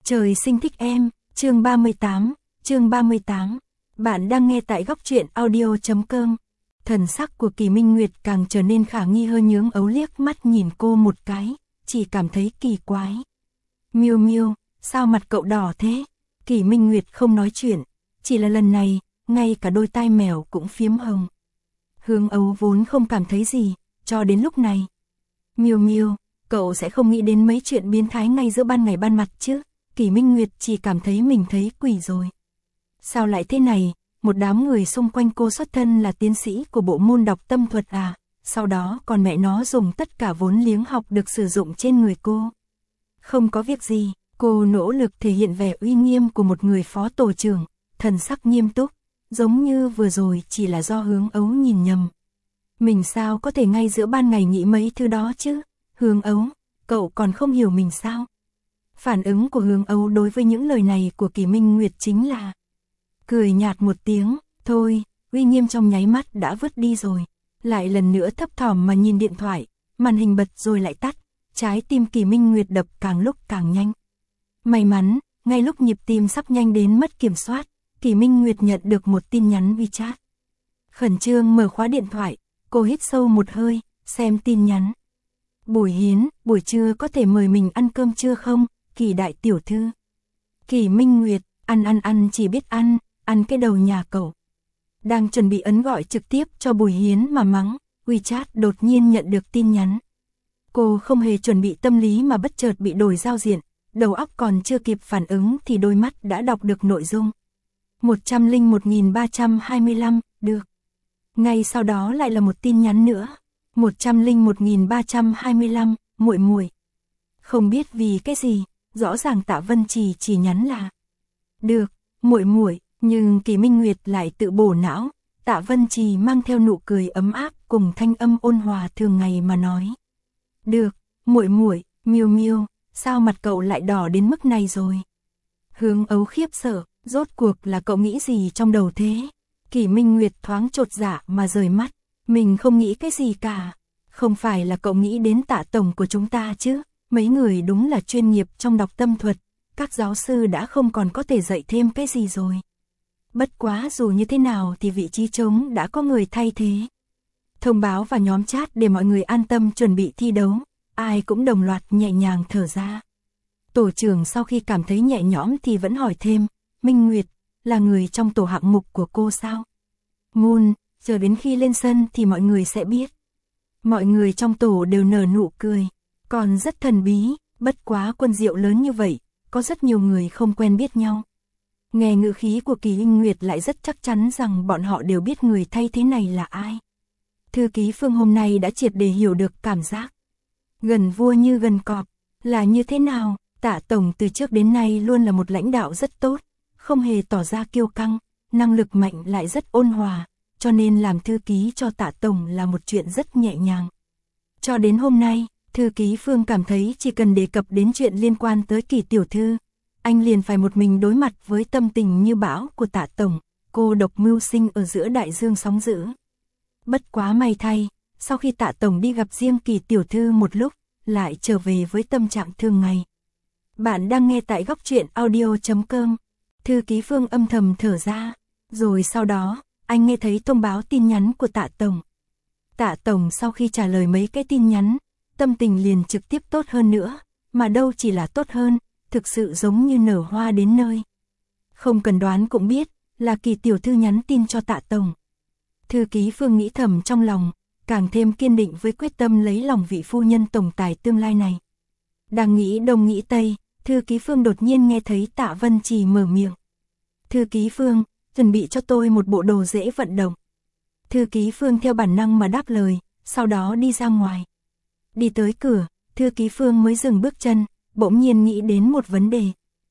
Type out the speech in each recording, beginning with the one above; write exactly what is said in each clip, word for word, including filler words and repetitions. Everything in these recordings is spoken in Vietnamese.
Trời sinh thích em, chương ba mươi tám, chương ba mươi tám. Bạn đang nghe tại góc truyện audio chấm com. Thần sắc của Kỳ Minh Nguyệt càng trở nên khả nghi hơn, nhướng ấu liếc mắt nhìn cô một cái, chỉ cảm thấy kỳ quái. Miêu Miêu, sao mặt cậu đỏ thế? Kỳ Minh Nguyệt không nói chuyện, chỉ là lần này, ngay cả đôi tai mèo cũng phiếm hồng. Hướng Ấu vốn không cảm thấy gì, cho đến lúc này. Miêu Miêu, cậu sẽ không nghĩ đến mấy chuyện biến thái ngay giữa ban ngày ban mặt chứ? Kỳ Minh Nguyệt chỉ cảm thấy mình thấy quỷ rồi. Sao lại thế này, một đám người xung quanh cô xuất thân là tiến sĩ của bộ môn đọc tâm thuật à, sau đó còn mẹ nó dùng tất cả vốn liếng học được sử dụng trên người cô. Không có việc gì, cô nỗ lực thể hiện vẻ uy nghiêm của một người phó tổ trưởng, thần sắc nghiêm túc, giống như vừa rồi chỉ là do Hướng Ấu nhìn nhầm. Mình sao có thể ngay giữa ban ngày nghĩ mấy thứ đó chứ? Hướng Ấu, cậu còn không hiểu mình sao? Phản ứng của Hướng Ấu đối với những lời này của Kỳ Minh Nguyệt chính là cười nhạt một tiếng, thôi, uy nghiêm trong nháy mắt đã vứt đi rồi. Lại lần nữa thấp thỏm mà nhìn điện thoại, màn hình bật rồi lại tắt, trái tim Kỳ Minh Nguyệt đập càng lúc càng nhanh. May mắn, ngay lúc nhịp tim sắp nhanh đến mất kiểm soát, Kỳ Minh Nguyệt nhận được một tin nhắn WeChat. Khẩn trương mở khóa điện thoại, cô hít sâu một hơi, xem tin nhắn. Bùi Hiến, buổi trưa có thể mời mình ăn cơm trưa không? Kỳ đại tiểu thư. Kỳ Minh Nguyệt, ăn ăn ăn chỉ biết ăn, ăn cái đầu nhà cậu. Đang chuẩn bị ấn gọi trực tiếp cho Bùi Hiến mà mắng, WeChat đột nhiên nhận được tin nhắn. Cô không hề chuẩn bị tâm lý mà bất chợt bị đổi giao diện, đầu óc còn chưa kịp phản ứng thì đôi mắt đã đọc được nội dung. một trăm lẻ một nghìn ba trăm hai mươi lăm, được. Ngay sau đó lại là một tin nhắn nữa. một trăm lẻ một nghìn ba trăm hai mươi lăm, muội muội. Không biết vì cái gì, rõ ràng Tạ Vân Trì chỉ nhắn là được, muội muội, nhưng Kỳ Minh Nguyệt lại tự bổ não. Tạ Vân Trì mang theo nụ cười ấm áp cùng thanh âm ôn hòa thường ngày mà nói. Được, muội muội, Miêu Miêu, sao mặt cậu lại đỏ đến mức này rồi? Hướng Ấu khiếp sợ, rốt cuộc là cậu nghĩ gì trong đầu thế? Kỳ Minh Nguyệt thoáng chột dạ mà rời mắt, mình không nghĩ cái gì cả. Không phải là cậu nghĩ đến Tạ tổng của chúng ta chứ? Mấy người đúng là chuyên nghiệp trong đọc tâm thuật, các giáo sư đã không còn có thể dạy thêm cái gì rồi. Bất quá dù như thế nào thì vị trí trống đã có người thay thế. Thông báo vào nhóm chat để mọi người an tâm chuẩn bị thi đấu, ai cũng đồng loạt nhẹ nhàng thở ra. Tổ trưởng sau khi cảm thấy nhẹ nhõm thì vẫn hỏi thêm, Minh Nguyệt, là người trong tổ hạng mục của cô sao? Ngôn, chờ đến khi lên sân thì mọi người sẽ biết. Mọi người trong tổ đều nở nụ cười, còn rất thần bí, bất quá quân diệu lớn như vậy, có rất nhiều người không quen biết nhau. Nghe ngữ khí của Kỳ Minh Nguyệt lại rất chắc chắn rằng bọn họ đều biết người thay thế này là ai. Thư ký Phương hôm nay đã triệt để hiểu được cảm giác gần vua như gần cọp là như thế nào. Tạ tổng từ trước đến nay luôn là một lãnh đạo rất tốt, không hề tỏ ra kiêu căng, năng lực mạnh lại rất ôn hòa, cho nên làm thư ký cho Tạ tổng là một chuyện rất nhẹ nhàng. Cho đến hôm nay, thư ký Phương cảm thấy chỉ cần đề cập đến chuyện liên quan tới Kỳ tiểu thư, anh liền phải một mình đối mặt với tâm tình như bão của Tạ tổng, cô độc mưu sinh ở giữa đại dương sóng dữ. Bất quá may thay, sau khi Tạ tổng đi gặp riêng Kỳ tiểu thư một lúc, lại trở về với tâm trạng thường ngày. Bạn đang nghe tại góc truyện audio chấm com. Thư ký Phương âm thầm thở ra, rồi sau đó, anh nghe thấy thông báo tin nhắn của Tạ tổng. Tạ tổng sau khi trả lời mấy cái tin nhắn, tâm tình liền trực tiếp tốt hơn nữa, mà đâu chỉ là tốt hơn, thực sự giống như nở hoa đến nơi. Không cần đoán cũng biết, là Kỳ tiểu thư nhắn tin cho Tạ tổng. Thư ký Phương nghĩ thầm trong lòng, càng thêm kiên định với quyết tâm lấy lòng vị phu nhân tổng tài tương lai này. Đang nghĩ đông nghĩ tây, thư ký Phương đột nhiên nghe thấy Tạ Vân Trì mở miệng. Thư ký Phương, chuẩn bị cho tôi một bộ đồ dễ vận động. Thư ký Phương theo bản năng mà đáp lời, sau đó đi ra ngoài. Đi tới cửa, thư ký Phương mới dừng bước chân, bỗng nhiên nghĩ đến một vấn đề.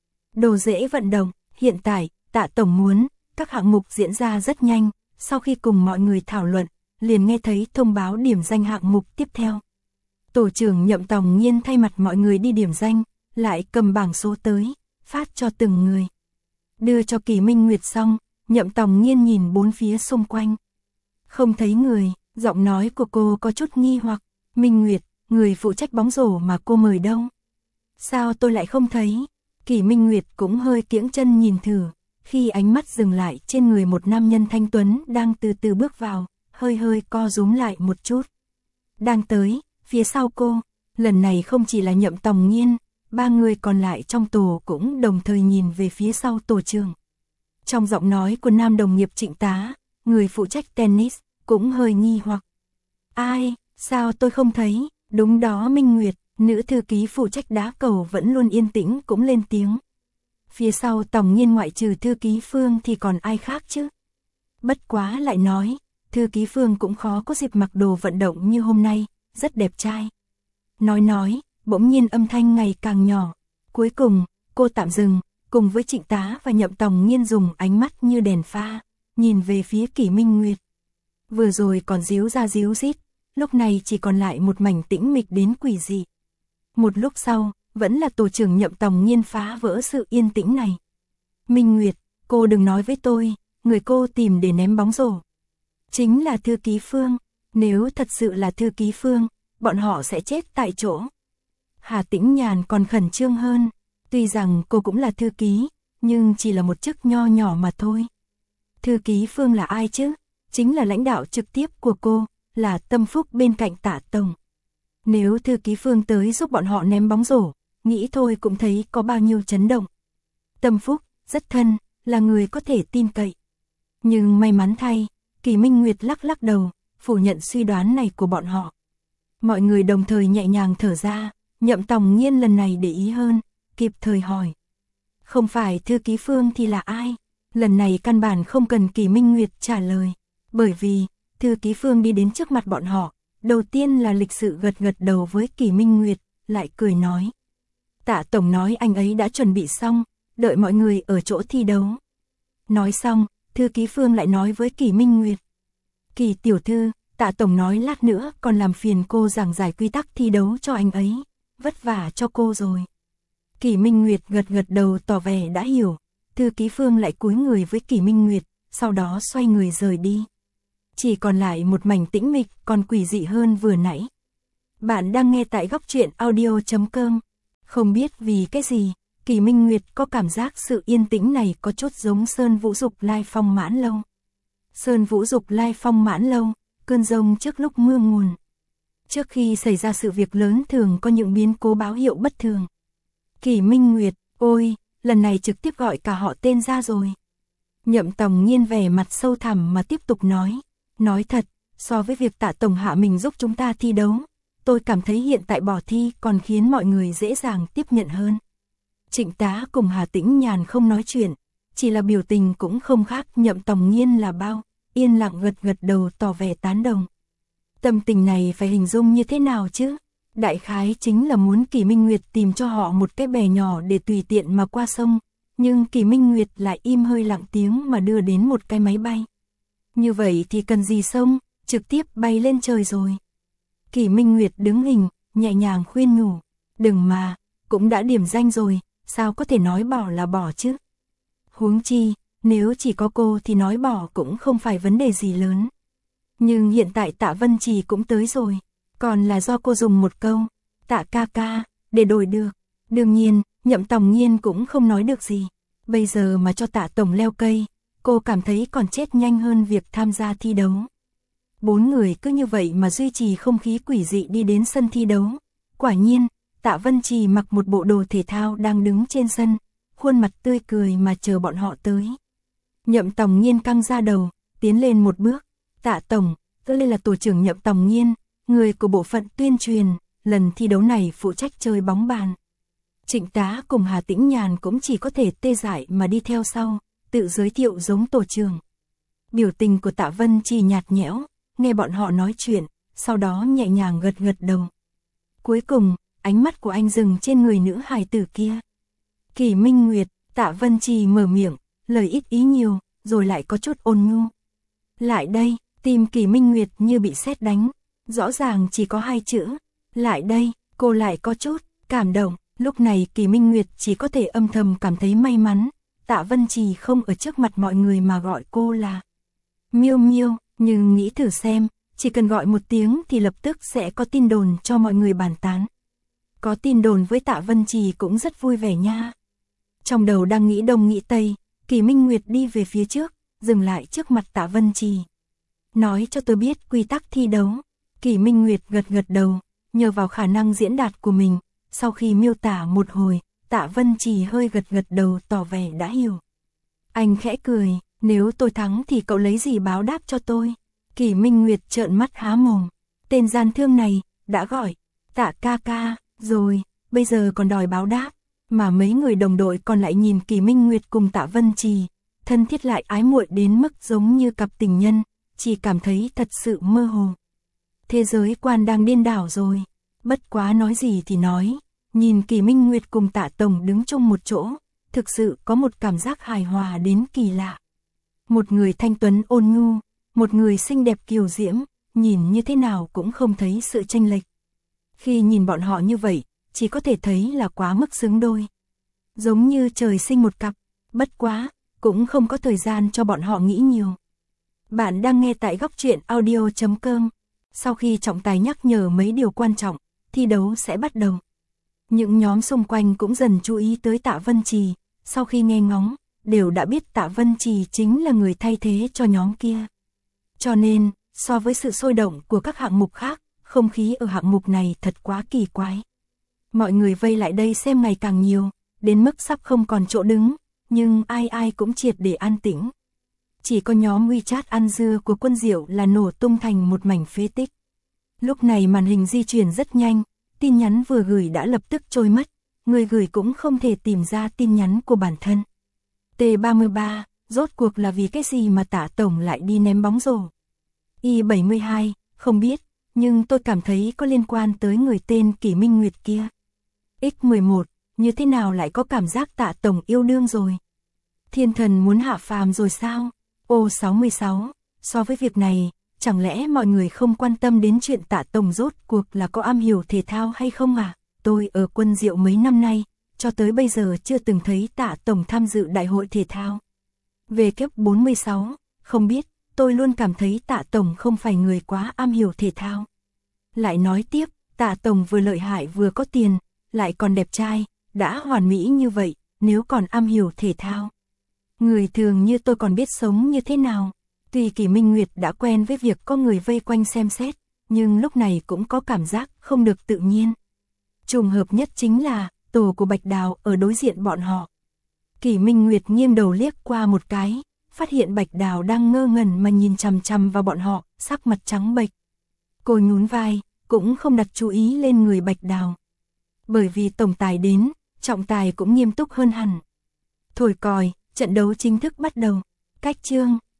Đồ dễ vận động, hiện tại, Tạ tổng muốn, các hạng mục diễn ra rất nhanh, sau khi cùng mọi người thảo luận, liền nghe thấy thông báo điểm danh hạng mục tiếp theo. Tổ trưởng Nhậm Tòng Nhiên thay mặt mọi người đi điểm danh, lại cầm bảng số tới, phát cho từng người. Đưa cho Kỳ Minh Nguyệt xong, Nhậm Tòng Nhiên nhìn bốn phía xung quanh. Không thấy người, giọng nói của cô có chút nghi hoặc, Minh Nguyệt, người phụ trách bóng rổ mà cô mời đâu? Sao tôi lại không thấy? Kỷ Minh Nguyệt cũng hơi kiễng chân nhìn thử, khi ánh mắt dừng lại trên người một nam nhân thanh tuấn đang từ từ bước vào, hơi hơi co rúm lại một chút. Đang tới, phía sau cô, lần này không chỉ là Nhậm Tòng Nghiên, ba người còn lại trong tổ cũng đồng thời nhìn về phía sau tổ trưởng. Trong giọng nói của nam đồng nghiệp Trịnh tá, người phụ trách tennis, cũng hơi nghi hoặc. Ai, sao tôi không thấy, đúng đó Minh Nguyệt, nữ thư ký phụ trách đá cầu vẫn luôn yên tĩnh cũng lên tiếng. Phía sau Tòng Nghiên ngoại trừ thư ký Phương thì còn ai khác chứ? Bất quá lại nói, thư ký Phương cũng khó có dịp mặc đồ vận động như hôm nay, rất đẹp trai. Nói nói, bỗng nhiên âm thanh ngày càng nhỏ. Cuối cùng, cô tạm dừng, cùng với Trịnh tá và Nhậm Tòng Nghiên dùng ánh mắt như đèn pha, nhìn về phía Kỷ Minh Nguyệt. Vừa rồi còn díu ra díu dít, lúc này chỉ còn lại một mảnh tĩnh mịch đến quỷ dị. Một lúc sau, vẫn là tổ trưởng Nhậm Tòng Nghiên phá vỡ sự yên tĩnh này. Minh Nguyệt, cô đừng nói với tôi, người cô tìm để ném bóng rổ chính là thư ký Phương, nếu thật sự là thư ký Phương, bọn họ sẽ chết tại chỗ. Hà Tĩnh Nhàn còn khẩn trương hơn, tuy rằng cô cũng là thư ký, nhưng chỉ là một chức nho nhỏ mà thôi. Thư ký Phương là ai chứ? Chính là lãnh đạo trực tiếp của cô, là tâm phúc bên cạnh Tạ Tổng. Nếu thư ký Phương tới giúp bọn họ ném bóng rổ, nghĩ thôi cũng thấy có bao nhiêu chấn động. Tâm phúc, rất thân, là người có thể tin cậy. Nhưng may mắn thay, Kỷ Minh Nguyệt lắc lắc đầu, phủ nhận suy đoán này của bọn họ. Mọi người đồng thời nhẹ nhàng thở ra, Nhậm Tòng Nghiên lần này để ý hơn, kịp thời hỏi. Không phải thư ký Phương thì là ai? Lần này căn bản không cần Kỷ Minh Nguyệt trả lời, bởi vì thư ký Phương đi đến trước mặt bọn họ, đầu tiên là lịch sự gật gật đầu với Kỷ Minh Nguyệt, lại cười nói. Tạ Tổng nói anh ấy đã chuẩn bị xong, đợi mọi người ở chỗ thi đấu. Nói xong, thư ký Phương lại nói với Kỷ Minh Nguyệt. Kỷ tiểu thư, Tạ Tổng nói lát nữa còn làm phiền cô giảng giải quy tắc thi đấu cho anh ấy, vất vả cho cô rồi. Kỷ Minh Nguyệt gật gật đầu tỏ vẻ đã hiểu, thư ký Phương lại cúi người với Kỷ Minh Nguyệt, sau đó xoay người rời đi. Chỉ còn lại một mảnh tĩnh mịch còn quỷ dị hơn vừa nãy. Bạn đang nghe tại góc truyện audio chấm com. Không biết vì cái gì, Kỷ Minh Nguyệt có cảm giác sự yên tĩnh này có chút giống Sơn Vũ Dục Lai Phong Mãn Lâu. Sơn Vũ Dục Lai Phong Mãn Lâu, cơn giông trước lúc mưa nguồn. Trước khi xảy ra sự việc lớn thường có những biến cố báo hiệu bất thường. Kỷ Minh Nguyệt, ôi, lần này trực tiếp gọi cả họ tên ra rồi. Nhậm Tòng Nghiên vẻ mặt sâu thẳm mà tiếp tục nói. Nói thật, so với việc Tạ Tổng hạ mình giúp chúng ta thi đấu, tôi cảm thấy hiện tại bỏ thi còn khiến mọi người dễ dàng tiếp nhận hơn. Trịnh tá cùng Hà Tĩnh Nhàn không nói chuyện, chỉ là biểu tình cũng không khác Nhậm Tòng Nghiên là bao, yên lặng gật gật đầu tỏ vẻ tán đồng. Tâm tình này phải hình dung như thế nào chứ? Đại khái chính là muốn Kỷ Minh Nguyệt tìm cho họ một cái bè nhỏ để tùy tiện mà qua sông, nhưng Kỷ Minh Nguyệt lại im hơi lặng tiếng mà đưa đến một cái máy bay. Như vậy thì cần gì sông, trực tiếp bay lên trời rồi. Kỷ Minh Nguyệt đứng hình, nhẹ nhàng khuyên nhủ, đừng mà, cũng đã điểm danh rồi, sao có thể nói bỏ là bỏ chứ? Huống chi, nếu chỉ có cô thì nói bỏ cũng không phải vấn đề gì lớn. Nhưng hiện tại Tạ Vân Trì cũng tới rồi, còn là do cô dùng một câu, Tạ ca ca, để đổi được. Đương nhiên, Nhậm Tòng Nghiên cũng không nói được gì. Bây giờ mà cho Tạ Tổng leo cây, cô cảm thấy còn chết nhanh hơn việc tham gia thi đấu. Bốn người cứ như vậy mà duy trì không khí quỷ dị đi đến sân thi đấu. Quả nhiên, Tạ Vân Trì mặc một bộ đồ thể thao đang đứng trên sân, khuôn mặt tươi cười mà chờ bọn họ tới. Nhậm Tòng Nghiên căng ra đầu, tiến lên một bước. Tạ Tổng, tôi là tổ trưởng Nhậm Tòng Nghiên, người của bộ phận tuyên truyền, lần thi đấu này phụ trách chơi bóng bàn. Trịnh tá cùng Hà Tĩnh Nhàn cũng chỉ có thể tê dại mà đi theo sau, tự giới thiệu giống tổ trưởng. Biểu tình của Tạ Vân Trì nhạt nhẽo, nghe bọn họ nói chuyện, sau đó nhẹ nhàng gật gật đầu. Cuối cùng, ánh mắt của anh dừng trên người nữ hài tử kia. Kỷ Minh Nguyệt, Tạ Vân Trì mở miệng, lời ít ý nhiều, rồi lại có chút ôn nhu. Lại đây, tim Kỷ Minh Nguyệt như bị sét đánh, rõ ràng chỉ có hai chữ. Lại đây, cô lại có chút cảm động. Lúc này Kỷ Minh Nguyệt chỉ có thể âm thầm cảm thấy may mắn, Tạ Vân Trì không ở trước mặt mọi người mà gọi cô là Miêu Miêu, nhưng nghĩ thử xem, chỉ cần gọi một tiếng thì lập tức sẽ có tin đồn cho mọi người bàn tán. Có tin đồn với Tạ Vân Trì cũng rất vui vẻ nha. Trong đầu đang nghĩ đông nghĩ tây, Kỳ Minh Nguyệt đi về phía trước, dừng lại trước mặt Tạ Vân Trì. Nói cho tôi biết quy tắc thi đấu. Kỳ Minh Nguyệt gật gật đầu, nhờ vào khả năng diễn đạt của mình, sau khi miêu tả một hồi, Tạ Vân Trì hơi gật gật đầu tỏ vẻ đã hiểu. Anh khẽ cười, nếu tôi thắng thì cậu lấy gì báo đáp cho tôi? Kỳ Minh Nguyệt trợn mắt há mồm, tên gian thương này, đã gọi, Tạ ca ca, rồi, bây giờ còn đòi báo đáp, mà mấy người đồng đội còn lại nhìn Kỳ Minh Nguyệt cùng Tạ Vân Trì, thân thiết lại ái muội đến mức giống như cặp tình nhân, chỉ cảm thấy thật sự mơ hồ. Thế giới quan đang điên đảo rồi, bất quá nói gì thì nói, nhìn Kỳ Minh Nguyệt cùng Tạ Tổng đứng chung một chỗ, thực sự có một cảm giác hài hòa đến kỳ lạ. Một người thanh tuấn ôn nhu, một người xinh đẹp kiều diễm, nhìn như thế nào cũng không thấy sự chênh lệch. Khi nhìn bọn họ như vậy, chỉ có thể thấy là quá mức xứng đôi. Giống như trời sinh một cặp, bất quá, cũng không có thời gian cho bọn họ nghĩ nhiều. Bạn đang nghe tại góc truyện audio chấm com. Sau khi trọng tài nhắc nhở mấy điều quan trọng, thi đấu sẽ bắt đầu. Những nhóm xung quanh cũng dần chú ý tới Tạ Vân Trì, sau khi nghe ngóng, đều đã biết Tạ Vân Trì chính là người thay thế cho nhóm kia. Cho nên, so với sự sôi động của các hạng mục khác, không khí ở hạng mục này thật quá kỳ quái. Mọi người vây lại đây xem ngày càng nhiều, đến mức sắp không còn chỗ đứng, nhưng ai ai cũng triệt để an tĩnh. Chỉ có nhóm WeChat ăn dưa của Quân Diệu là nổ tung thành một mảnh phế tích. Lúc này màn hình di chuyển rất nhanh, tin nhắn vừa gửi đã lập tức trôi mất, người gửi cũng không thể tìm ra tin nhắn của bản thân. T ba mươi ba, rốt cuộc là vì cái gì mà Tạ Tổng lại đi ném bóng rổ? Y bảy mươi hai, không biết, nhưng tôi cảm thấy có liên quan tới người tên Kỳ Minh Nguyệt kia. X mười một, như thế nào lại có cảm giác Tạ Tổng yêu đương rồi? Thiên thần muốn hạ phàm rồi sao? Ô sáu mươi sáu, so với việc này, chẳng lẽ mọi người không quan tâm đến chuyện Tạ Tổng rốt cuộc là có am hiểu thể thao hay không à? Tôi ở Quân Diệu mấy năm nay, cho tới bây giờ chưa từng thấy Tạ Tổng tham dự đại hội thể thao. Về cấp bốn mươi sáu, không biết, tôi luôn cảm thấy Tạ Tổng không phải người quá am hiểu thể thao. Lại nói tiếp, Tạ Tổng vừa lợi hại vừa có tiền, lại còn đẹp trai, đã hoàn mỹ như vậy, nếu còn am hiểu thể thao. Người thường như tôi còn biết sống như thế nào. Tuy Kỳ Minh Nguyệt đã quen với việc có người vây quanh xem xét, nhưng lúc này cũng có cảm giác không được tự nhiên. Trùng hợp nhất chính là, tổ của Bạch Đào ở đối diện bọn họ. Kỳ Minh Nguyệt nghiêng đầu liếc qua một cái, phát hiện Bạch Đào đang ngơ ngẩn mà nhìn chằm chằm vào bọn họ, sắc mặt trắng bệch. Cô nhún vai, cũng không đặt chú ý lên người Bạch Đào. Bởi vì tổng tài đến, trọng tài cũng nghiêm túc hơn hẳn. Thổi còi, trận đấu chính thức bắt đầu. Cách chương,